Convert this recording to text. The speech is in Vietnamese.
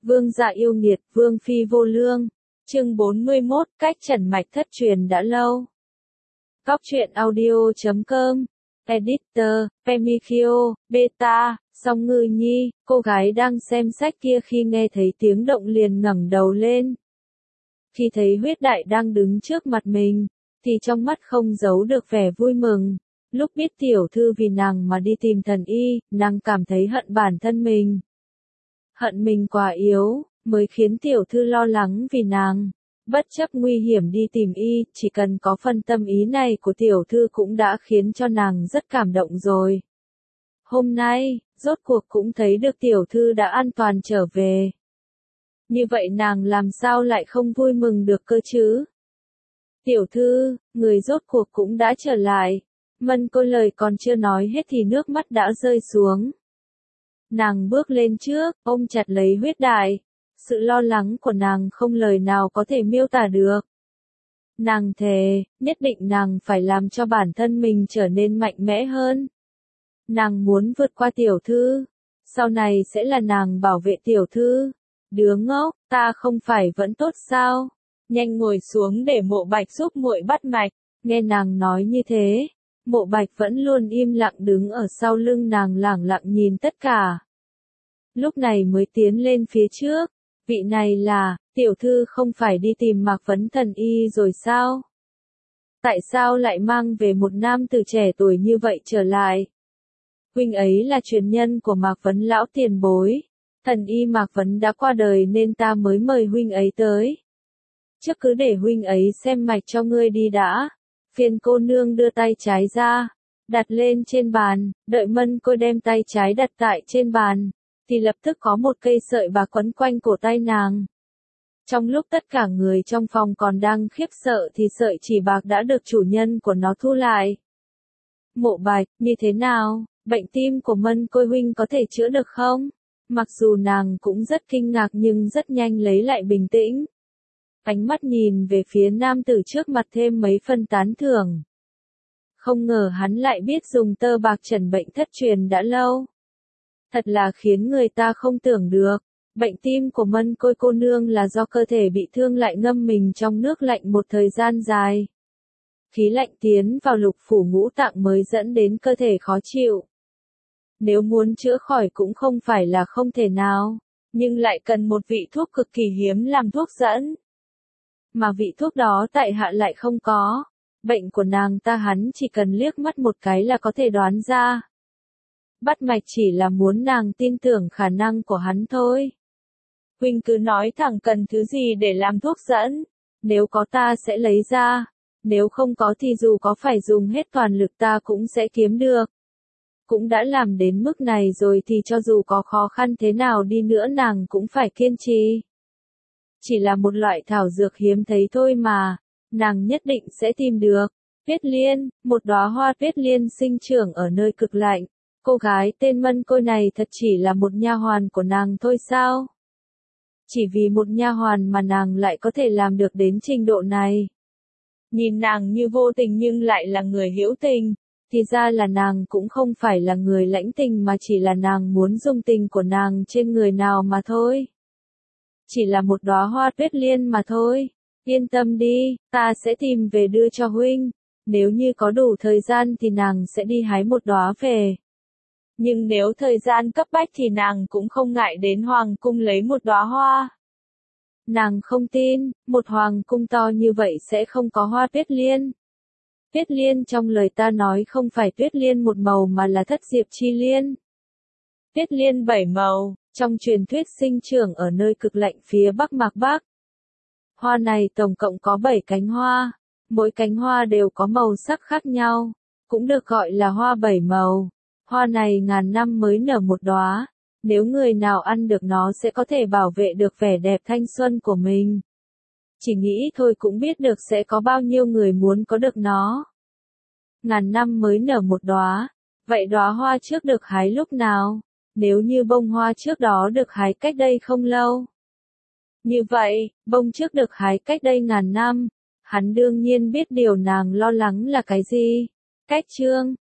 Vương gia yêu nghiệt, vương phi vô lương. Chương 41, cách trần mạch thất truyền đã lâu. Góc truyện audio.com. Editor, Pemikio, Beta, Song Ngư Nhi, cô gái đang xem sách kia khi nghe thấy tiếng động liền ngẩng đầu lên. Khi thấy huyết đại đang đứng trước mặt mình, thì trong mắt không giấu được vẻ vui mừng. Lúc biết tiểu thư vì nàng mà đi tìm thần y, nàng cảm thấy hận bản thân mình. Hận mình quá yếu, mới khiến tiểu thư lo lắng vì nàng. Bất chấp nguy hiểm đi tìm y, chỉ cần có phần tâm ý này của tiểu thư cũng đã khiến cho nàng rất cảm động rồi. Hôm nay, rốt cuộc cũng thấy được tiểu thư đã an toàn trở về. Như vậy nàng làm sao lại không vui mừng được cơ chứ? Tiểu thư, người rốt cuộc cũng đã trở lại. Mân Cô lời còn chưa nói hết thì nước mắt đã rơi xuống. Nàng bước lên trước, ôm chặt lấy huyết đại. Sự lo lắng của nàng không lời nào có thể miêu tả được. Nàng thề, nhất định nàng phải làm cho bản thân mình trở nên mạnh mẽ hơn. Nàng muốn vượt qua tiểu thư. Sau này sẽ là nàng bảo vệ tiểu thư. Đứa ngốc, ta không phải vẫn tốt sao? Nhanh ngồi xuống để Mộ Bạch giúp muội bắt mạch. Nghe nàng nói như thế, Mộ Bạch vẫn luôn im lặng đứng ở sau lưng nàng lẳng lặng nhìn tất cả. Lúc này mới tiến lên phía trước. Vị này là, tiểu thư không phải đi tìm Mạc Vấn thần y rồi sao? Tại sao lại mang về một nam tử trẻ tuổi như vậy trở lại? Huynh ấy là truyền nhân của Mạc Vấn lão tiền bối. Thần y Mạc Vấn đã qua đời nên ta mới mời huynh ấy tới. Trước cứ để huynh ấy xem mạch cho ngươi đi đã. Phiền cô nương đưa tay trái ra, đặt lên trên bàn, đợi Mân Cô đem tay trái đặt tại trên bàn, thì lập tức có một cây sợi bạc quấn quanh cổ tay nàng. Trong lúc tất cả người trong phòng còn đang khiếp sợ thì sợi chỉ bạc đã được chủ nhân của nó thu lại. Mộ Bạch, như thế nào, bệnh tim của Mân Cô huynh có thể chữa được không? Mặc dù nàng cũng rất kinh ngạc nhưng rất nhanh lấy lại bình tĩnh. Ánh mắt nhìn về phía nam tử trước mặt thêm mấy phân tán thưởng. Không ngờ hắn lại biết dùng tơ bạc trần bệnh thất truyền đã lâu. Thật là khiến người ta không tưởng được. Bệnh tim của Mân cô nương là do cơ thể bị thương lại ngâm mình trong nước lạnh một thời gian dài. Khí lạnh tiến vào lục phủ ngũ tạng mới dẫn đến cơ thể khó chịu. Nếu muốn chữa khỏi cũng không phải là không thể nào, nhưng lại cần một vị thuốc cực kỳ hiếm làm thuốc dẫn. Mà vị thuốc đó tại hạ lại không có. Bệnh của nàng ta hắn chỉ cần liếc mắt một cái là có thể đoán ra. Bắt mạch chỉ là muốn nàng tin tưởng khả năng của hắn thôi. Huynh cứ nói thẳng cần thứ gì để làm thuốc dẫn. Nếu có ta sẽ lấy ra. Nếu không có thì dù có phải dùng hết toàn lực ta cũng sẽ kiếm được. Cũng đã làm đến mức này rồi thì cho dù có khó khăn thế nào đi nữa nàng cũng phải kiên trì. Chỉ là một loại thảo dược hiếm thấy thôi mà, nàng nhất định sẽ tìm được. Tuyết liên, một đóa hoa tuyết liên sinh trưởng ở nơi cực lạnh. Cô gái tên Mân Cô này thật chỉ là một nha hoàn của nàng thôi sao? Chỉ vì một nha hoàn mà nàng lại có thể làm được đến trình độ này. Nhìn nàng như vô tình nhưng lại là người hữu tình, thì ra là nàng cũng không phải là người lãnh tình mà chỉ là nàng muốn dùng tình của nàng trên người nào mà thôi. Chỉ là một đóa hoa tuyết liên mà thôi. Yên tâm đi, ta sẽ tìm về đưa cho huynh. Nếu như có đủ thời gian thì nàng sẽ đi hái một đóa về. Nhưng nếu thời gian cấp bách thì nàng cũng không ngại đến hoàng cung lấy một đóa hoa. Nàng không tin, một hoàng cung to như vậy sẽ không có hoa tuyết liên. Tuyết liên trong lời ta nói không phải tuyết liên một màu mà là thất diệp chi liên. Tuyết liên 7 màu, trong truyền thuyết sinh trưởng ở nơi cực lạnh phía Bắc Mạc Bắc. Hoa này tổng cộng có 7 cánh hoa, mỗi cánh hoa đều có màu sắc khác nhau, cũng được gọi là hoa 7 màu. Hoa này ngàn năm mới nở một đóa, nếu người nào ăn được nó sẽ có thể bảo vệ được vẻ đẹp thanh xuân của mình. Chỉ nghĩ thôi cũng biết được sẽ có bao nhiêu người muốn có được nó. Ngàn năm mới nở một đóa, vậy đóa hoa trước được hái lúc nào? Nếu như bông hoa trước đó được hái cách đây không lâu. Như vậy, bông trước được hái cách đây ngàn năm, hắn đương nhiên biết điều nàng lo lắng là cái gì. Cách chương